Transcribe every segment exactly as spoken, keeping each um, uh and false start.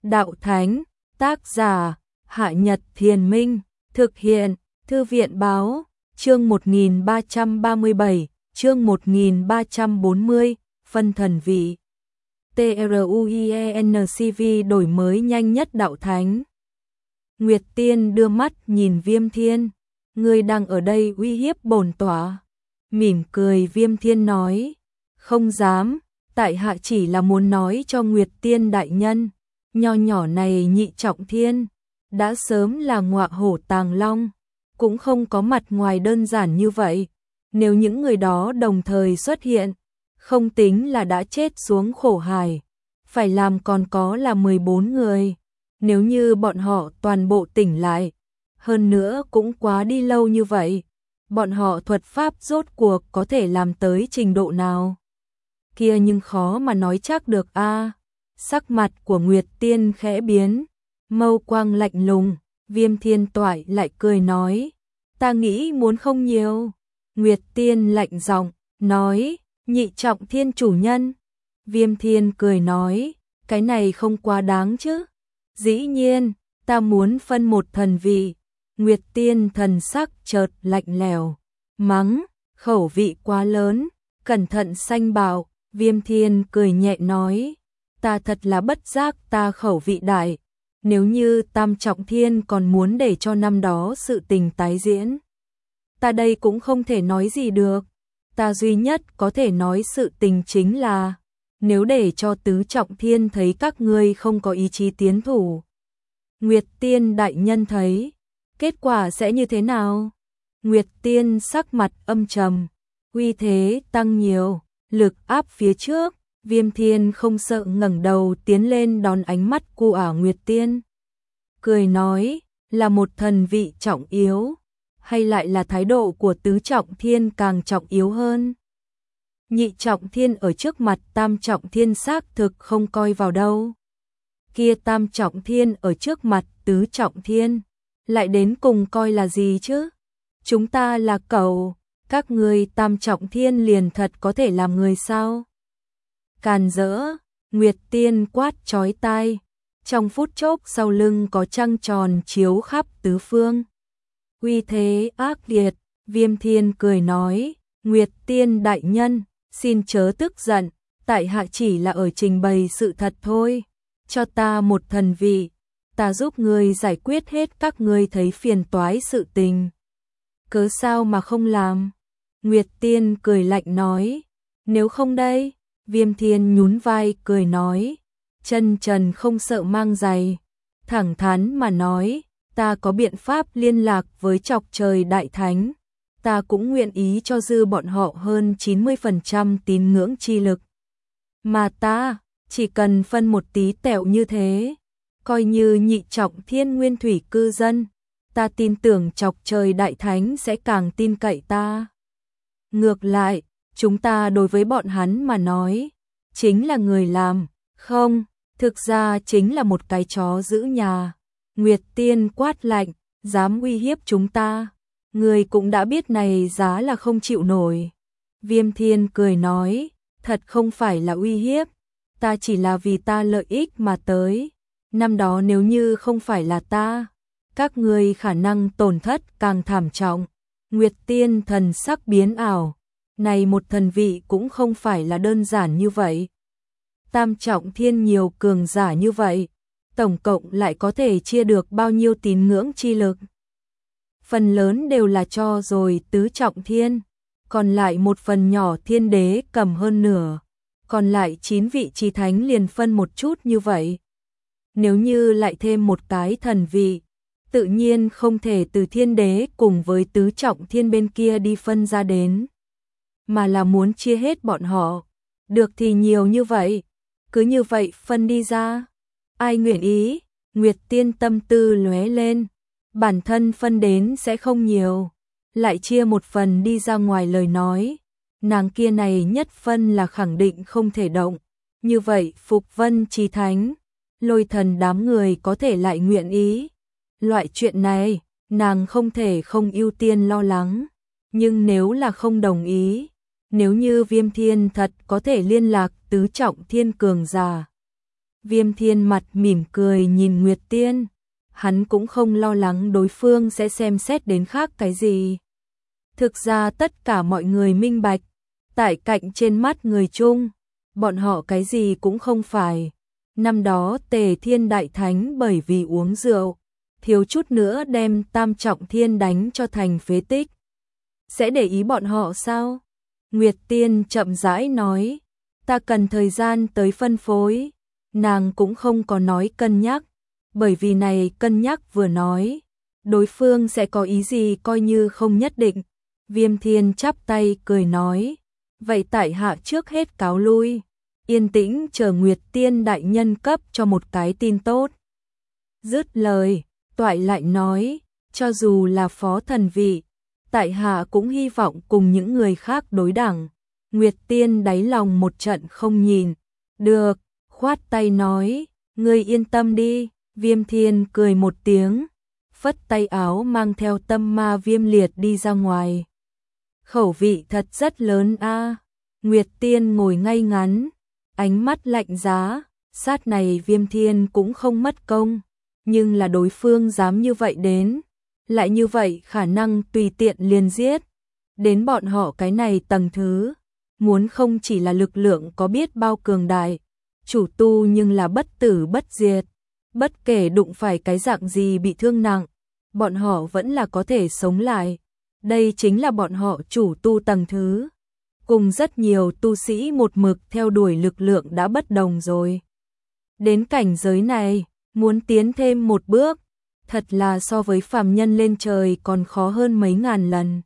Đạo Thánh, tác giả, Hạ Nhật Thiền Minh, thực hiện, Thư viện Báo, chương một nghìn ba trăm ba mươi bảy, chương một nghìn ba trăm bốn mươi, phân thần vị. TRUIENCV đổi mới nhanh nhất Đạo Thánh. Nguyệt Tiên đưa mắt nhìn Viêm Thiên, ngươi đang ở đây uy hiếp bổn tọa. Mỉm cười Viêm Thiên nói, không dám, tại hạ chỉ là muốn nói cho Nguyệt Tiên đại nhân, nho nhỏ này Nhị Trọng Thiên, đã sớm là ngọa hổ tàng long, cũng không có mặt ngoài đơn giản như vậy. Nếu những người đó đồng thời xuất hiện, không tính là đã chết xuống khổ hải, phải làm còn có là mười bốn người. Nếu như bọn họ toàn bộ tỉnh lại, hơn nữa cũng quá đi lâu như vậy, bọn họ thuật pháp rốt cuộc có thể làm tới trình độ nào? Kia nhưng khó mà nói chắc được a. À, sắc mặt của Nguyệt Tiên khẽ biến, mâu quang lạnh lùng, Viêm Thiên toại lại cười nói, ta nghĩ muốn không nhiều. Nguyệt Tiên lạnh giọng nói, Nhị Trọng Thiên chủ nhân. Viêm Thiên cười nói, cái này không quá đáng chứ. Dĩ nhiên, ta muốn phân một thần vị. Nguyệt Tiên thần sắc chợt lạnh lẽo, mắng, khẩu vị quá lớn, cẩn thận sanh bạo. Viêm Thiên cười nhẹ nói, ta thật là bất giác ta khẩu vị đại. Nếu như Tam Trọng Thiên còn muốn để cho năm đó sự tình tái diễn, ta đây cũng không thể nói gì được. Ta duy nhất có thể nói sự tình chính là, nếu để cho Tứ Trọng Thiên thấy các ngươi không có ý chí tiến thủ, Nguyệt Tiên đại nhân thấy, kết quả sẽ như thế nào? Nguyệt Tiên sắc mặt âm trầm, uy thế tăng nhiều, lực áp phía trước. Viêm Thiên không sợ ngẩng đầu tiến lên đón ánh mắt của ả Nguyệt Tiên. Cười nói, là một thần vị trọng yếu, hay lại là thái độ của Tứ Trọng Thiên càng trọng yếu hơn? Nhị Trọng Thiên ở trước mặt Tam Trọng Thiên xác thực không coi vào đâu. Kia Tam Trọng Thiên ở trước mặt Tứ Trọng Thiên, lại đến cùng coi là gì chứ? Chúng ta là cẩu, các ngươi Tam Trọng Thiên liền thật có thể làm người sao? Càn rỡ, Nguyệt Tiên quát chói tai, trong phút chốc sau lưng có trăng tròn chiếu khắp tứ phương. Uy thế ác liệt, Viêm Thiên cười nói, Nguyệt Tiên đại nhân, xin chớ tức giận, tại hạ chỉ là ở trình bày sự thật thôi. Cho ta một thần vị, ta giúp ngươi giải quyết hết các ngươi thấy phiền toái sự tình. Cớ sao mà không làm? Nguyệt Tiên cười lạnh nói, nếu không đây? Viêm Thiên nhún vai cười nói, chân trần không sợ mang giày, thẳng thắn mà nói, ta có biện pháp liên lạc với Chọc Trời Đại Thánh, ta cũng nguyện ý cho dư bọn họ hơn chín mươi phần trăm tín ngưỡng chi lực. Mà ta, chỉ cần phân một tí tẹo như thế, coi như Nhị Trọng Thiên nguyên thủy cư dân, ta tin tưởng Chọc Trời Đại Thánh sẽ càng tin cậy ta. Ngược lại, chúng ta đối với bọn hắn mà nói, chính là người làm, không, thực ra chính là một cái chó giữ nhà. Nguyệt Tiên quát lạnh, dám uy hiếp chúng ta, người cũng đã biết này giá là không chịu nổi. Viêm Thiên cười nói, thật không phải là uy hiếp, ta chỉ là vì ta lợi ích mà tới. Năm đó nếu như không phải là ta, các ngươi khả năng tổn thất càng thảm trọng. Nguyệt Tiên thần sắc biến ảo, này một thần vị cũng không phải là đơn giản như vậy. Tam Trọng Thiên nhiều cường giả như vậy, tổng cộng lại có thể chia được bao nhiêu tín ngưỡng chi lực? Phần lớn đều là cho rồi Tứ Trọng Thiên, còn lại một phần nhỏ Thiên Đế cầm hơn nửa, còn lại chín vị chí thánh liền phân một chút như vậy. Nếu như lại thêm một cái thần vị, tự nhiên không thể từ Thiên Đế cùng với Tứ Trọng Thiên bên kia đi phân ra đến, mà là muốn chia hết bọn họ, được thì nhiều như vậy, cứ như vậy phân đi ra. Ai nguyện ý? Nguyệt Tiên tâm tư lóe lên, bản thân phân đến sẽ không nhiều, lại chia một phần đi ra ngoài lời nói, nàng kia này nhất phân là khẳng định không thể động. Như vậy Phục Vân Chí Thánh, Lôi Thần đám người có thể lại nguyện ý. Loại chuyện này, nàng không thể không ưu tiên lo lắng, nhưng nếu là không đồng ý, nếu như Viêm Thiên thật có thể liên lạc Tứ Trọng Thiên cường giả, Viêm Thiên mặt mỉm cười nhìn Nguyệt Tiên, hắn cũng không lo lắng đối phương sẽ xem xét đến khác cái gì. Thực ra tất cả mọi người minh bạch, tại cạnh trên mắt người chung, bọn họ cái gì cũng không phải. Năm đó Tề Thiên Đại Thánh bởi vì uống rượu, thiếu chút nữa đem Tam Trọng Thiên đánh cho thành phế tích. Sẽ để ý bọn họ sao? Nguyệt Tiên chậm rãi nói, ta cần thời gian tới phân phối. Nàng cũng không có nói cân nhắc, bởi vì này cân nhắc vừa nói, đối phương sẽ có ý gì coi như không nhất định. Viêm Thiên chắp tay cười nói, vậy tại hạ trước hết cáo lui, yên tĩnh chờ Nguyệt Tiên đại nhân cấp cho một cái tin tốt. Dứt lời, Toại lại nói, cho dù là phó thần vị, tại hạ cũng hy vọng cùng những người khác đối đẳng. Nguyệt Tiên đáy lòng một trận không nhìn, được, khoát tay nói, ngươi yên tâm đi. Viêm Thiên cười một tiếng, phất tay áo mang theo Tâm Ma Viêm Liệt đi ra ngoài. Khẩu vị thật rất lớn a. Nguyệt Tiên ngồi ngay ngắn, ánh mắt lạnh giá, sát này Viêm Thiên cũng không mất công, nhưng là đối phương dám như vậy đến, lại như vậy khả năng tùy tiện liền giết. Đến bọn họ cái này tầng thứ, muốn không chỉ là lực lượng có biết bao cường đại, chủ tu nhưng là bất tử bất diệt, bất kể đụng phải cái dạng gì bị thương nặng, bọn họ vẫn là có thể sống lại. Đây chính là bọn họ chủ tu tầng thứ. Cùng rất nhiều tu sĩ một mực theo đuổi lực lượng đã bất đồng rồi. Đến cảnh giới này, muốn tiến thêm một bước, thật là so với phàm nhân lên trời còn khó hơn mấy ngàn lần.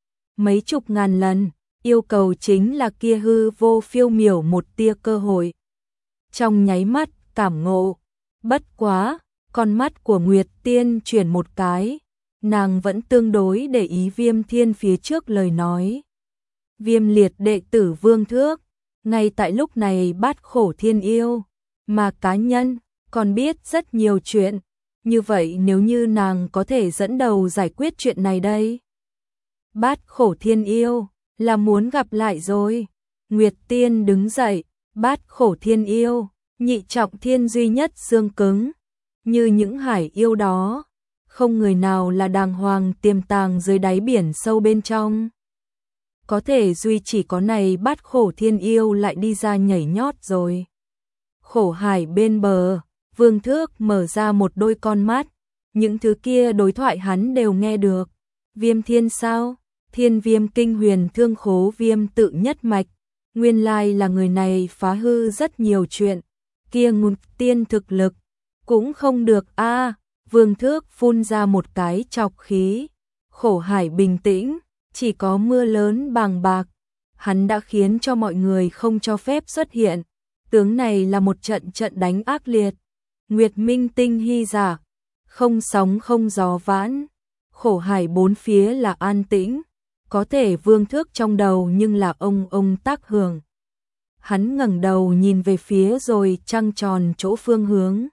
Mấy chục ngàn lần, yêu cầu chính là kia hư vô phiêu miểu một tia cơ hội. Trong nháy mắt, cảm ngộ, bất quá, con mắt của Nguyệt Tiên chuyển một cái, nàng vẫn tương đối để ý Viêm Thiên phía trước lời nói. Viêm Liệt đệ tử Vương Thước, ngay tại lúc này Bát Khổ Thiên Yêu, mà cá nhân còn biết rất nhiều chuyện, như vậy nếu như nàng có thể dẫn đầu giải quyết chuyện này đây. Bát Khổ Thiên Yêu, là muốn gặp lại rồi. Nguyệt Tiên đứng dậy, Bát Khổ Thiên Yêu, nhị trọng thiên duy nhất xương cứng, như những hải yêu đó, không người nào là đàng hoàng tiềm tàng dưới đáy biển sâu bên trong. Có thể duy chỉ có này Bát Khổ Thiên Yêu lại đi ra nhảy nhót rồi. Khổ hải bên bờ, Vương Thước mở ra một đôi con mắt, những thứ kia đối thoại hắn đều nghe được. Viêm Thiên sao? Thiên Viêm Kinh Huyền Thương Khố Viêm tự nhất mạch, nguyên lai là người này phá hư rất nhiều chuyện, kia Nguyệt Tiên thực lực cũng không được a. À, Vương Thước phun ra một cái chọc khí. Khổ hải bình tĩnh, chỉ có mưa lớn bàng bạc, hắn đã khiến cho mọi người không cho phép xuất hiện. Tướng này là một trận trận đánh ác liệt. Nguyệt Minh tinh hy giả, không sóng không gió vãn, khổ hải bốn phía là an tĩnh, có thể Vương Thước trong đầu nhưng là ông ông tác hưởng. Hắn ngẩng đầu nhìn về phía rồi trăng tròn chỗ phương hướng.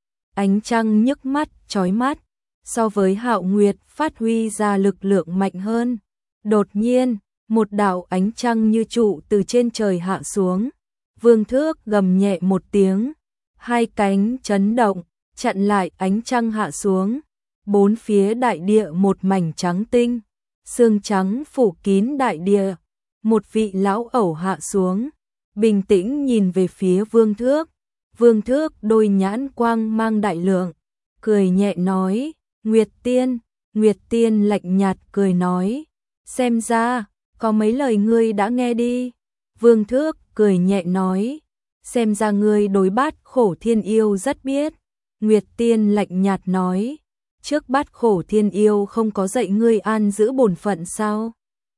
Ánh trăng nhức mắt, chói mắt, so với Hạo Nguyệt phát huy ra lực lượng mạnh hơn. Đột nhiên, một đạo ánh trăng như trụ từ trên trời hạ xuống. Vương Thước gầm nhẹ một tiếng, hai cánh chấn động, chặn lại ánh trăng hạ xuống. Bốn phía đại địa một mảnh trắng tinh, sương trắng phủ kín đại địa. Một vị lão ẩu hạ xuống, bình tĩnh nhìn về phía Vương Thước. Vương Thước đôi nhãn quang mang đại lượng, cười nhẹ nói, Nguyệt Tiên. Nguyệt Tiên lạnh nhạt cười nói, xem ra, có mấy lời ngươi đã nghe đi. Vương Thước cười nhẹ nói, xem ra ngươi đối Bát Khổ Thiên Yêu rất biết. Nguyệt Tiên lạnh nhạt nói, trước Bát Khổ Thiên Yêu không có dạy ngươi an giữ bổn phận sao?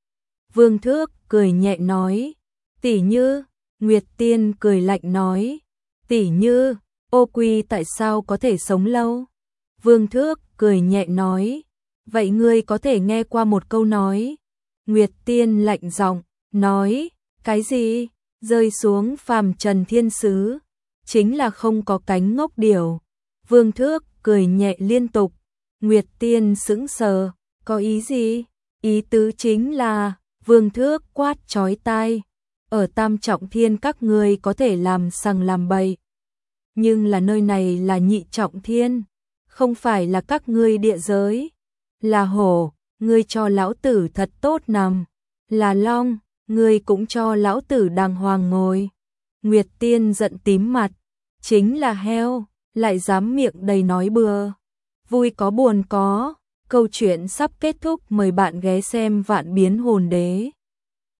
Vương Thước cười nhẹ nói, tỷ như. Nguyệt Tiên cười lạnh nói, tỷ như, ô quy tại sao có thể sống lâu? Vương Thước cười nhẹ nói, vậy ngươi có thể nghe qua một câu nói. Nguyệt Tiên lạnh giọng nói, cái gì? Rơi xuống phàm trần thiên sứ, chính là không có cánh ngốc điểu. Vương Thước cười nhẹ liên tục. Nguyệt Tiên sững sờ, có ý gì? Ý tứ chính là, Vương Thước quát chói tai, ở Tam Trọng Thiên các ngươi có thể làm sằng làm bậy, nhưng là nơi này là nhị trọng thiên, không phải là các ngươi địa giới. Là hổ, ngươi cho lão tử thật tốt nằm. Là long, ngươi cũng cho lão tử đàng hoàng ngồi. Nguyệt Tiên giận tím mặt, chính là heo, lại dám miệng đầy nói bừa. Vui có buồn có, câu chuyện sắp kết thúc, mời bạn ghé xem Vạn Biến Hồn Đế.